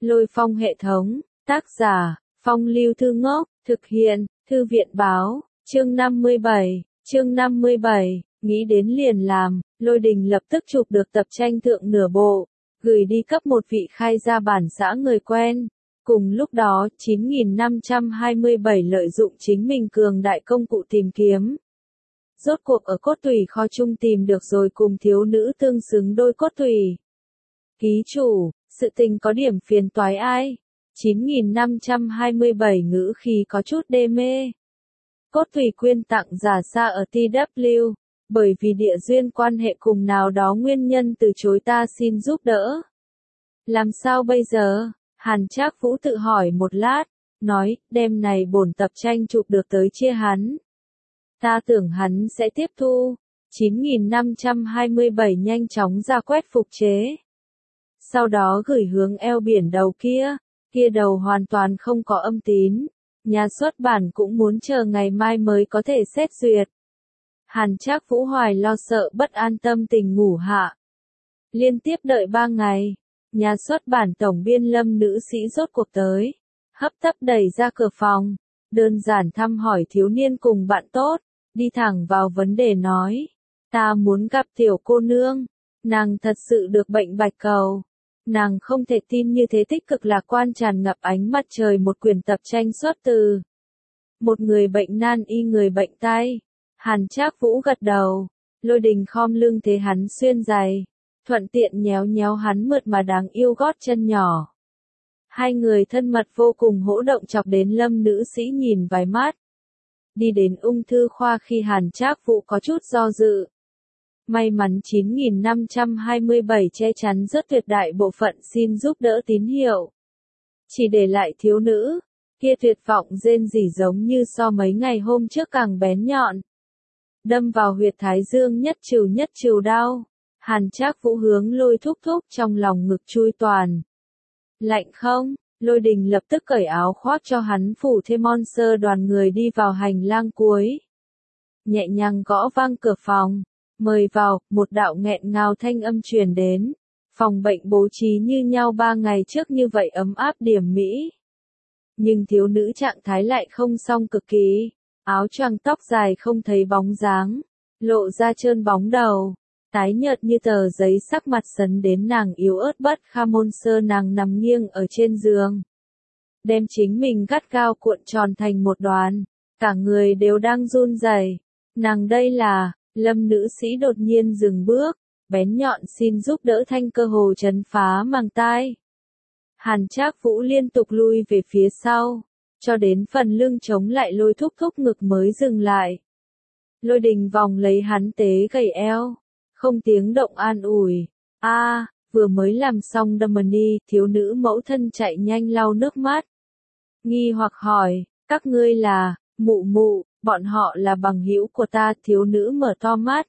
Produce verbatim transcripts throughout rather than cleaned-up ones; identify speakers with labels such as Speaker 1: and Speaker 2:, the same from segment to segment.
Speaker 1: Lôi Phong hệ thống, tác giả, Phong Lưu Thư Ngốc, thực hiện, Thư viện báo, chương năm mươi bảy, chương năm mươi bảy, nghĩ đến liền làm, Lôi Đình lập tức chụp được tập tranh thượng nửa bộ, gửi đi cấp một vị khai gia bản xã người quen. Cùng lúc đó, chín nghìn năm trăm hai mươi bảy lợi dụng chính mình cường đại công cụ tìm kiếm. Rốt cuộc ở cốt tủy kho chung tìm được rồi cùng thiếu nữ tương xứng đôi cốt tủy. Ký chủ, sự tình có điểm phiền toái ai? chín nghìn năm trăm hai mươi bảy ngữ khí có chút đê mê. Cốt tủy quyên tặng giả xa ở tê vê, bởi vì địa duyên quan hệ cùng nào đó nguyên nhân từ chối ta xin giúp đỡ. Làm sao bây giờ? Hàn Trác Vũ tự hỏi một lát, nói, đêm này bổn tập tranh chụp được tới chia hắn. Ta tưởng hắn sẽ tiếp thu. chín nghìn năm trăm hai mươi bảy nhanh chóng ra quét phục chế. Sau đó gửi hướng eo biển đầu kia, kia đầu hoàn toàn không có âm tín. Nhà xuất bản cũng muốn chờ ngày mai mới có thể xét duyệt. Hàn Trác Vũ hoài lo sợ bất an tâm tình ngủ hạ. Liên tiếp đợi ba ngày, nhà xuất bản tổng biên Lâm nữ sĩ rốt cuộc tới. Hấp tấp đẩy ra cửa phòng, đơn giản thăm hỏi thiếu niên cùng bạn tốt, đi thẳng vào vấn đề nói. Ta muốn gặp tiểu cô nương, nàng thật sự được bệnh bạch cầu. Nàng không thể tin như thế tích cực lạc quan tràn ngập ánh mặt trời một quyển tập tranh xuất từ. Một người bệnh nan y người bệnh tai. Hàn Trác Vũ gật đầu, Lôi Đình khom lưng thế hắn xuyên giày, thuận tiện nhéo nhéo hắn mượt mà đáng yêu gót chân nhỏ. Hai người thân mật vô cùng hỗ động chọc đến Lâm nữ sĩ nhìn vài mắt. Đi đến ung thư khoa khi Hàn Trác Vũ có chút do dự. May mắn chín nghìn năm trăm hai mươi bảy che chắn rất tuyệt đại bộ phận xin giúp đỡ tín hiệu. Chỉ để lại thiếu nữ, kia tuyệt vọng rên rỉ giống như so mấy ngày hôm trước càng bén nhọn. Đâm vào huyệt thái dương nhất trừ nhất trừ đau. Hàn Trác Vũ hướng Lôi thúc thúc trong lòng ngực chui toàn. Lạnh không? Lôi Đình lập tức cởi áo khoác cho hắn phủ thêm monster đoàn người đi vào hành lang cuối. Nhẹ nhàng gõ vang cửa phòng. Mời vào, một đạo nghẹn ngào thanh âm truyền đến. Phòng bệnh bố trí như nhau ba ngày trước như vậy ấm áp điểm mỹ. Nhưng thiếu nữ trạng thái lại không xong cực kỳ. Áo choàng tóc dài không thấy bóng dáng. Lộ ra trơn bóng đầu. Tái nhợt như tờ giấy sắc mặt sấn đến nàng yếu ớt bất kham môn sơ nàng nằm nghiêng ở trên giường. Đem chính mình gắt gao cuộn tròn thành một đoàn. Cả người đều đang run rẩy. Nàng đây là... Lâm nữ sĩ đột nhiên dừng bước, bén nhọn xin giúp đỡ thanh cơ hồ chấn phá màng tai. Hàn Trác Vũ liên tục lui về phía sau, cho đến phần lưng chống lại Lôi thúc thúc ngực mới dừng lại. Lôi Đình vòng lấy hắn tế gầy eo, không tiếng động an ủi. A, à, vừa mới làm xong đâm ni, thiếu nữ mẫu thân chạy nhanh lau nước mắt. Nghi hoặc hỏi, các ngươi là, mụ mụ. Bọn họ là bằng hữu của ta, thiếu nữ mở to mắt.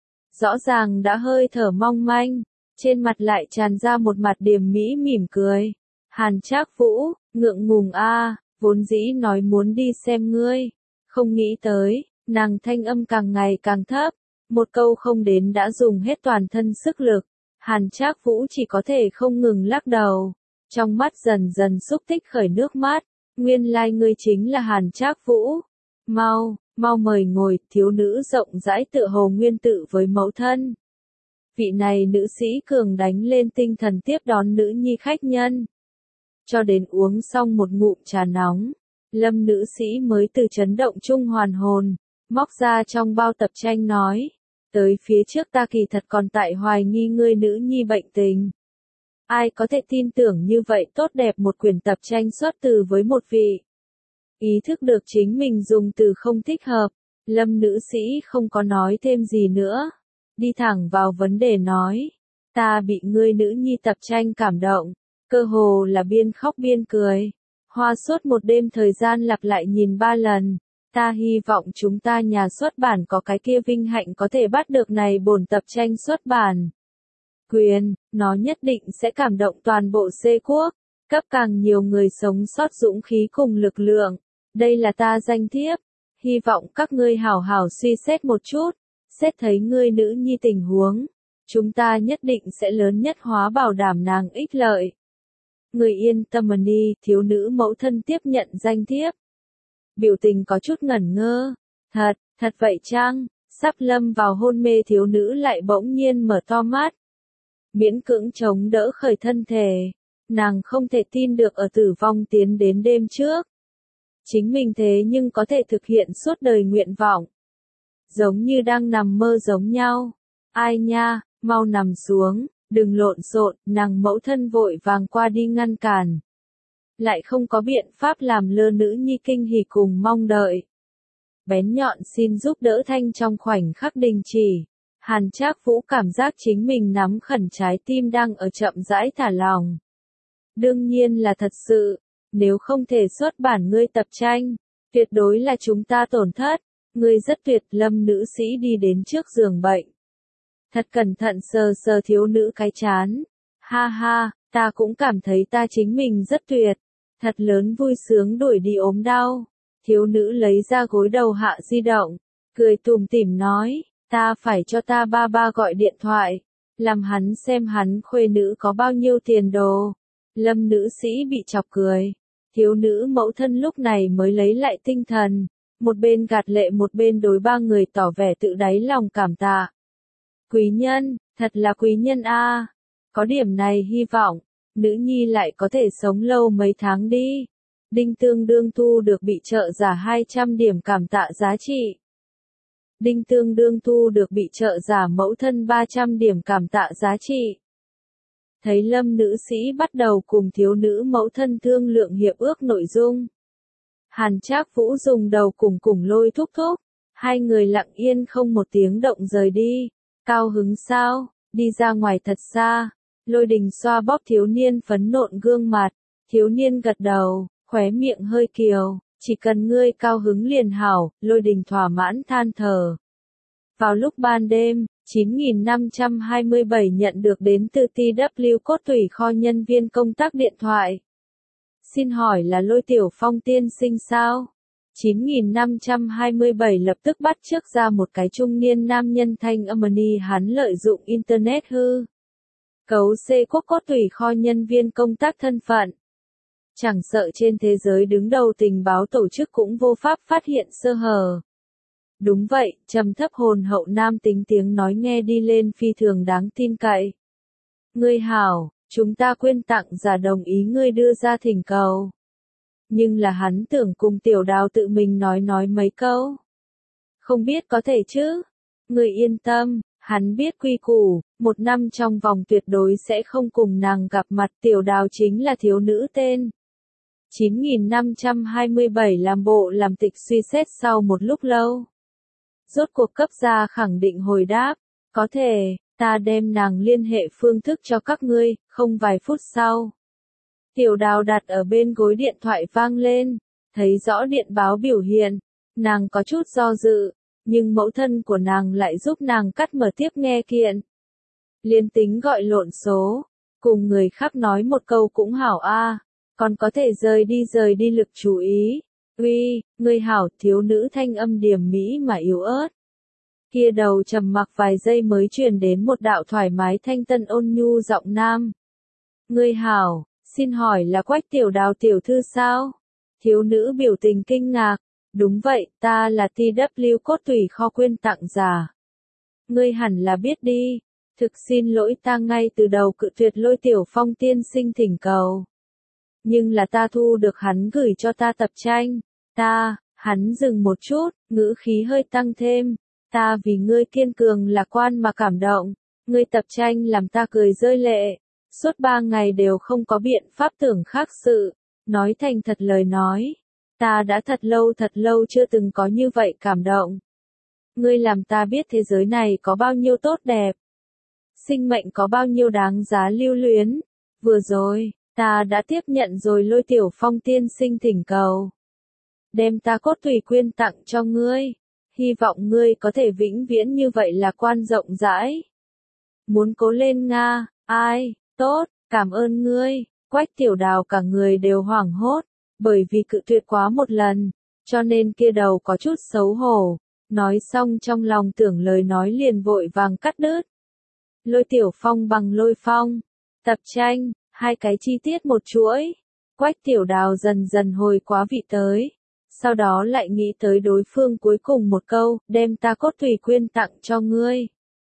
Speaker 1: Rõ ràng đã hơi thở mong manh, trên mặt lại tràn ra một mặt điềm mỹ mỉm cười. Hàn Trác Vũ, ngượng ngùng a, à, vốn dĩ nói muốn đi xem ngươi. Không nghĩ tới, nàng thanh âm càng ngày càng thấp, một câu không đến đã dùng hết toàn thân sức lực. Hàn Trác Vũ chỉ có thể không ngừng lắc đầu, trong mắt dần dần xúc tích khởi nước mắt. Nguyên lai like ngươi chính là Hàn Trác Vũ. Mau, mau mời ngồi, thiếu nữ rộng rãi tựa hồ nguyên tự với mẫu thân. Vị này nữ sĩ cường đánh lên tinh thần tiếp đón nữ nhi khách nhân. Cho đến uống xong một ngụm trà nóng, Lâm nữ sĩ mới từ chấn động chung hoàn hồn, móc ra trong bao tập tranh nói. Tới phía trước ta kỳ thật còn tại hoài nghi ngươi nữ nhi bệnh tình. Ai có thể tin tưởng như vậy tốt đẹp một quyển tập tranh xuất từ với một vị. Ý thức được chính mình dùng từ không thích hợp, Lâm nữ sĩ không có nói thêm gì nữa. Đi thẳng vào vấn đề nói. Ta bị ngươi nữ nhi tập tranh cảm động, cơ hồ là biên khóc biên cười. Hoa suốt một đêm thời gian lặp lại nhìn ba lần. Ta hy vọng chúng ta nhà xuất bản có cái kia vinh hạnh có thể bắt được này bổn tập tranh xuất bản. Quyền, nó nhất định sẽ cảm động toàn bộ C quốc, cấp càng nhiều người sống sót dũng khí cùng lực lượng. Đây là ta danh thiếp, hy vọng các ngươi hảo hảo suy xét một chút, xét thấy ngươi nữ nhi tình huống, chúng ta nhất định sẽ lớn nhất hóa bảo đảm nàng ích lợi. Người yên tâm đi, thiếu nữ mẫu thân tiếp nhận danh thiếp. Biểu tình có chút ngẩn ngơ. Thật, thật vậy chăng? Sắp lâm vào hôn mê thiếu nữ lại bỗng nhiên mở to mắt. Miễn cưỡng chống đỡ khởi thân thể. Nàng không thể tin được ở tử vong tiến đến đêm trước. Chính mình thế nhưng có thể thực hiện suốt đời nguyện vọng. Giống như đang nằm mơ giống nhau. Ai nha, mau nằm xuống, đừng lộn xộn, nàng mẫu thân vội vàng qua đi ngăn cản. Lại không có biện pháp làm lơ nữ nhi kinh hỉ cùng mong đợi. Bén nhọn xin giúp đỡ thanh trong khoảnh khắc đình chỉ. Hàn Trác Vũ cảm giác chính mình nắm khẩn trái tim đang ở chậm rãi thả lỏng. Đương nhiên là thật sự, nếu không thể xuất bản ngươi tập tranh, tuyệt đối là chúng ta tổn thất. Ngươi rất tuyệt, Lâm nữ sĩ đi đến trước giường bệnh. Thật cẩn thận sờ sờ thiếu nữ cái chán. Ha ha, ta cũng cảm thấy ta chính mình rất tuyệt. Thật lớn vui sướng đuổi đi ốm đau. Thiếu nữ lấy ra gối đầu hạ di động, cười tủm tỉm nói, ta phải cho ta ba ba gọi điện thoại, làm hắn xem hắn khuê nữ có bao nhiêu tiền đồ. Lâm nữ sĩ bị chọc cười. Thiếu nữ mẫu thân lúc này mới lấy lại tinh thần, một bên gạt lệ một bên đối ba người tỏ vẻ tự đáy lòng cảm tạ. Quý nhân, thật là quý nhân a. Có điểm này hy vọng, nữ nhi lại có thể sống lâu mấy tháng đi. Đinh Tương Đương thu được bị trợ giả hai trăm điểm cảm tạ giá trị. Đinh Tương Đương thu được bị trợ giả mẫu thân ba trăm điểm cảm tạ giá trị. Thấy Lâm nữ sĩ bắt đầu cùng thiếu nữ mẫu thân thương lượng hiệp ước nội dung. Hàn Trác Vũ dùng đầu cùng cùng Lôi thúc thúc. Hai người lặng yên không một tiếng động rời đi. Cao hứng sao, đi ra ngoài thật xa. Lôi Đình xoa bóp thiếu niên phấn nộn gương mặt. Thiếu niên gật đầu, khóe miệng hơi kiều. Chỉ cần ngươi cao hứng liền hảo, Lôi Đình thỏa mãn than thở. Vào lúc ban đêm, chín nghìn năm trăm hai mươi bảy nhận được đến từ tê vê Cốt Thủy kho nhân viên công tác điện thoại. Xin hỏi là Lôi Tiểu Phong tiên sinh sao? chín nghìn năm trăm hai mươi bảy lập tức bắt chước ra một cái trung niên nam nhân thanh âm ni hắn lợi dụng Internet hư. Cấu C Quốc Cốt Thủy kho nhân viên công tác thân phận. Chẳng sợ trên thế giới đứng đầu tình báo tổ chức cũng vô pháp phát hiện sơ hở. Đúng vậy, trầm thấp hồn hậu nam tính tiếng nói nghe đi lên phi thường đáng tin cậy. Ngươi hảo, chúng ta quyên tặng giả đồng ý ngươi đưa ra thỉnh cầu. Nhưng là hắn tưởng cùng Tiểu Đào tự mình nói nói mấy câu. Không biết có thể chứ? Ngươi yên tâm, hắn biết quy củ, một năm trong vòng tuyệt đối sẽ không cùng nàng gặp mặt. Tiểu Đào chính là thiếu nữ tên. chín nghìn năm trăm hai mươi bảy làm bộ làm tịch suy xét sau một lúc lâu. Rốt cuộc cấp ra khẳng định hồi đáp, có thể, ta đem nàng liên hệ phương thức cho các ngươi, không vài phút sau. Tiểu Đào đặt ở bên gối điện thoại vang lên, thấy rõ điện báo biểu hiện, nàng có chút do dự, nhưng mẫu thân của nàng lại giúp nàng cắt mở tiếp nghe kiện. Liên tính gọi lộn số, cùng người khác nói một câu cũng hảo a, còn có thể rời đi rời đi lực chú ý. Uy, ngươi hảo, thiếu nữ thanh âm điềm mỹ mà yếu ớt. Kia đầu trầm mặc vài giây mới truyền đến một đạo thoải mái thanh tân ôn nhu giọng nam. Ngươi hảo, xin hỏi là Quách Tiểu Đào tiểu thư sao? Thiếu nữ biểu tình kinh ngạc. Đúng vậy, ta là tê vê Cốt Thủy kho quyên tặng giả. Ngươi hẳn là biết đi. Thực xin lỗi, ta ngay từ đầu cự tuyệt Lôi Tiểu Phong tiên sinh thỉnh cầu. Nhưng là ta thu được hắn gửi cho ta tập tranh. Ta, hắn dừng một chút, ngữ khí hơi tăng thêm. Ta vì ngươi kiên cường lạc quan mà cảm động. Ngươi tập tranh làm ta cười rơi lệ. Suốt ba ngày đều không có biện pháp tưởng khác sự. Nói thành thật lời nói. Ta đã thật lâu thật lâu chưa từng có như vậy cảm động. Ngươi làm ta biết thế giới này có bao nhiêu tốt đẹp. Sinh mệnh có bao nhiêu đáng giá lưu luyến. Vừa rồi, ta đã tiếp nhận rồi Lôi Tiểu Phong tiên sinh thỉnh cầu. Đem ta cốt thủy quyên tặng cho ngươi. Hy vọng ngươi có thể vĩnh viễn như vậy là quan rộng rãi. Muốn cố lên Nga, ai, tốt, cảm ơn ngươi. Quách Tiểu Đào cả người đều hoảng hốt, bởi vì cự tuyệt quá một lần, cho nên kia đầu có chút xấu hổ. Nói xong trong lòng tưởng lời nói liền vội vàng cắt đứt. Lôi Tiểu Phong bằng Lôi Phong. Tập tranh, Hai cái chi tiết một chuỗi. Quách Tiểu Đào dần dần hồi quá vị tới. Sau đó lại nghĩ tới đối phương cuối cùng một câu, đem ta cốt tùy quyên tặng cho ngươi.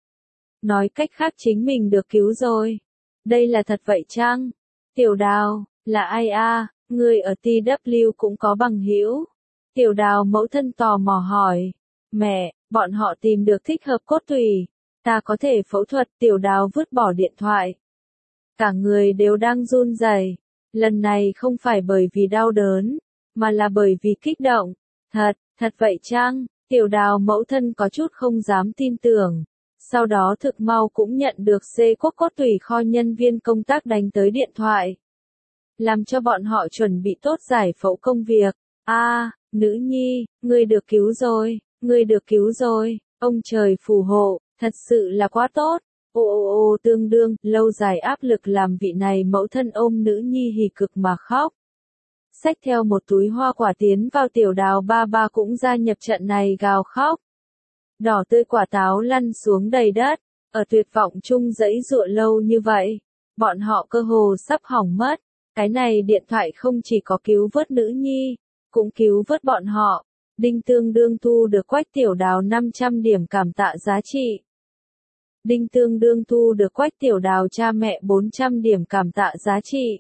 Speaker 1: Nói cách khác chính mình được cứu rồi. Đây là thật vậy chăng? Tiểu Đào, là ai a? Ngươi ở tê vê cũng có bằng hữu. Tiểu Đào mẫu thân tò mò hỏi. Mẹ, bọn họ tìm được thích hợp cốt tùy. Ta có thể phẫu thuật. Tiểu Đào vứt bỏ điện thoại. Cả người đều đang run rẩy. Lần này không phải bởi vì đau đớn, mà là bởi vì kích động. Thật, thật vậy chăng? Tiểu Đào mẫu thân có chút không dám tin tưởng. Sau đó thực mau cũng nhận được xê quốc cốt tùy kho nhân viên công tác đánh tới điện thoại. Làm cho bọn họ chuẩn bị tốt giải phẫu công việc. A, nữ nhi, ngươi được cứu rồi, ngươi được cứu rồi, ông trời phù hộ, thật sự là quá tốt. Ô ô ô tương đương, lâu dài áp lực làm vị này mẫu thân ôm nữ nhi hỉ cực mà khóc. Xách theo một túi hoa quả tiến vào Tiểu Đào ba ba cũng gia nhập trận này gào khóc. Đỏ tươi quả táo lăn xuống đầy đất, ở tuyệt vọng chung dãy dụa lâu như vậy. Bọn họ cơ hồ sắp hỏng mất, cái này điện thoại không chỉ có cứu vớt nữ nhi, cũng cứu vớt bọn họ. Đinh tương đương thu được Quách Tiểu Đào năm trăm điểm cảm tạ giá trị. Đinh tương đương thu được Quách Tiểu Đào cha mẹ bốn trăm điểm cảm tạ giá trị.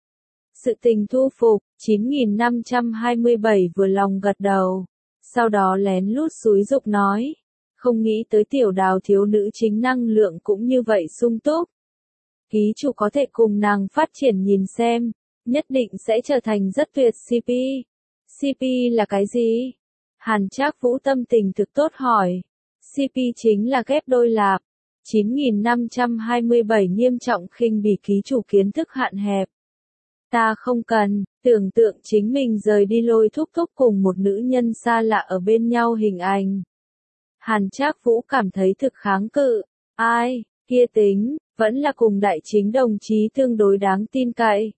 Speaker 1: Sự tình thu phục, chín nghìn năm trăm hai mươi bảy vừa lòng gật đầu. Sau đó lén lút xúi giục nói. Không nghĩ tới Tiểu Đào thiếu nữ chính năng lượng cũng như vậy sung túc. Ký chủ có thể cùng nàng phát triển nhìn xem, nhất định sẽ trở thành rất tuyệt xê pê. xê pê là cái gì? Hàn Trác Vũ tâm tình thực tốt hỏi. xê pê chính là ghép đôi lạp. chín nghìn năm trăm hai mươi bảy nghiêm trọng khinh bỉ ký chủ kiến thức hạn hẹp. Ta không cần, tưởng tượng chính mình rời đi Lôi Thúc Thúc cùng một nữ nhân xa lạ ở bên nhau hình ảnh. Hàn Trác Vũ cảm thấy thực kháng cự. Ai, kia tính, vẫn là cùng đại chính đồng chí tương đối đáng tin cậy.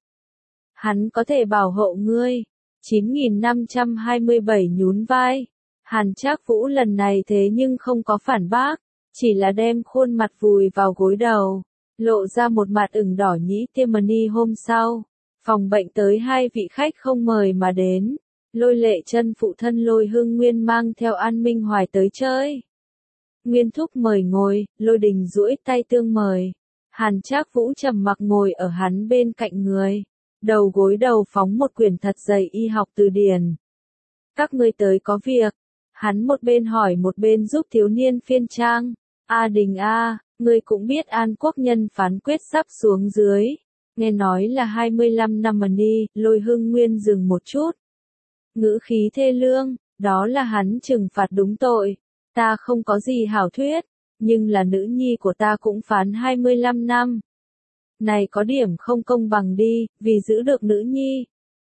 Speaker 1: Hắn có thể bảo hộ ngươi. chín nghìn năm trăm hai mươi bảy nhún vai. Hàn Trác Vũ lần này thế nhưng không có phản bác, chỉ là đem khuôn mặt vùi vào gối đầu, lộ ra một mặt ửng đỏ nhĩ tiêm mani. Hôm sau, phòng bệnh tới hai vị khách không mời mà đến. Lôi Lệ Chân phụ thân Lôi Hưng Nguyên mang theo An Minh Hoài tới chơi. Nguyên thúc mời ngồi, Lôi Đình duỗi tay tương mời. Hàn Trác Vũ trầm mặc ngồi ở hắn bên cạnh người. Đầu gối đầu phóng một quyển thật dày y học từ điển. Các ngươi tới có việc. Hắn một bên hỏi một bên giúp thiếu niên phiên trang. A Đình a, ngươi cũng biết An Quốc nhân phán quyết sắp xuống dưới. Nghe nói là hai mươi lăm năm money. Lôi Hưng Nguyên dừng một chút. Ngữ khí thê lương, đó là hắn trừng phạt đúng tội. Ta không có gì hảo thuyết, nhưng là nữ nhi của ta cũng phán hai mươi lăm năm. Này có điểm không công bằng đi, vì giữ được nữ nhi.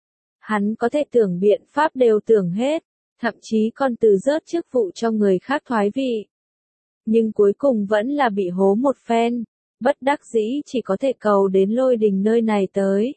Speaker 1: Hắn có thể tưởng biện pháp đều tưởng hết, thậm chí còn từ rớt chức vụ cho người khác thoái vị. Nhưng cuối cùng vẫn là bị hố một phen, bất đắc dĩ chỉ có thể cầu đến Lôi Đình nơi này tới.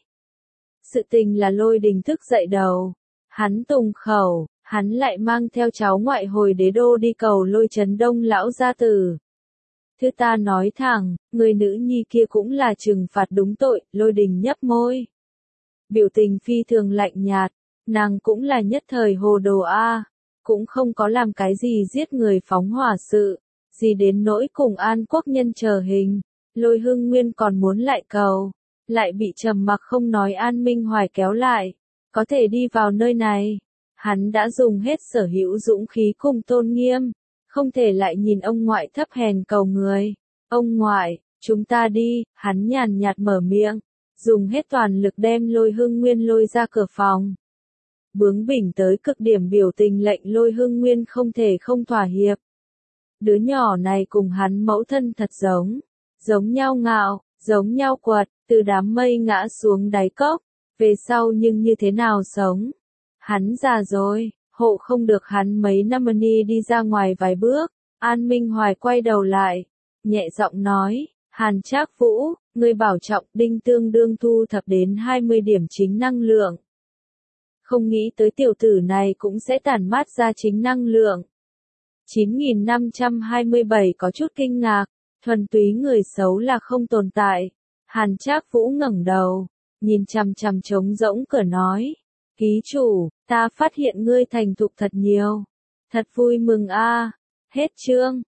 Speaker 1: Sự tình là Lôi Đình thức dậy đầu, hắn tùng khẩu, hắn lại mang theo cháu ngoại hồi đế đô đi cầu Lôi Trấn Đông lão gia tử. Thứ ta nói thẳng, người nữ nhi kia cũng là trừng phạt đúng tội. Lôi Đình nhấp môi. Biểu tình phi thường lạnh nhạt, nàng cũng là nhất thời hồ đồ a, cũng không có làm cái gì giết người phóng hỏa sự, gì đến nỗi cùng An Quốc nhân chờ hình. Lôi Hưng Nguyên còn muốn lại cầu, lại bị trầm mặc không nói An Minh Hoài kéo lại, có thể đi vào nơi này. Hắn đã dùng hết sở hữu dũng khí cùng tôn nghiêm, không thể lại nhìn ông ngoại thấp hèn cầu người. Ông ngoại, chúng ta đi, hắn nhàn nhạt mở miệng, dùng hết toàn lực đem Lôi Hưng Nguyên lôi ra cửa phòng. Bướng bỉnh tới cực điểm biểu tình lệnh Lôi Hưng Nguyên không thể không thỏa hiệp. Đứa nhỏ này cùng hắn mẫu thân thật giống, giống nhau ngạo, giống nhau quật, từ đám mây ngã xuống đáy cốc, về sau nhưng như thế nào sống. Hắn già rồi, hộ không được hắn mấy năm money đi ra ngoài vài bước. An Minh Hoài quay đầu lại, nhẹ giọng nói, Hàn Trác Vũ, ngươi bảo trọng. Đinh tương đương thu thập đến hai mươi điểm chính năng lượng. Không nghĩ tới tiểu tử này cũng sẽ tản mát ra chính năng lượng. chín nghìn năm trăm hai mươi bảy có chút kinh ngạc, thuần túy người xấu là không tồn tại. Hàn Trác Vũ ngẩng đầu, nhìn chằm chằm trống rỗng cửa nói, ký chủ, ta phát hiện ngươi thành thục thật nhiều. Thật vui mừng a. Hết chương.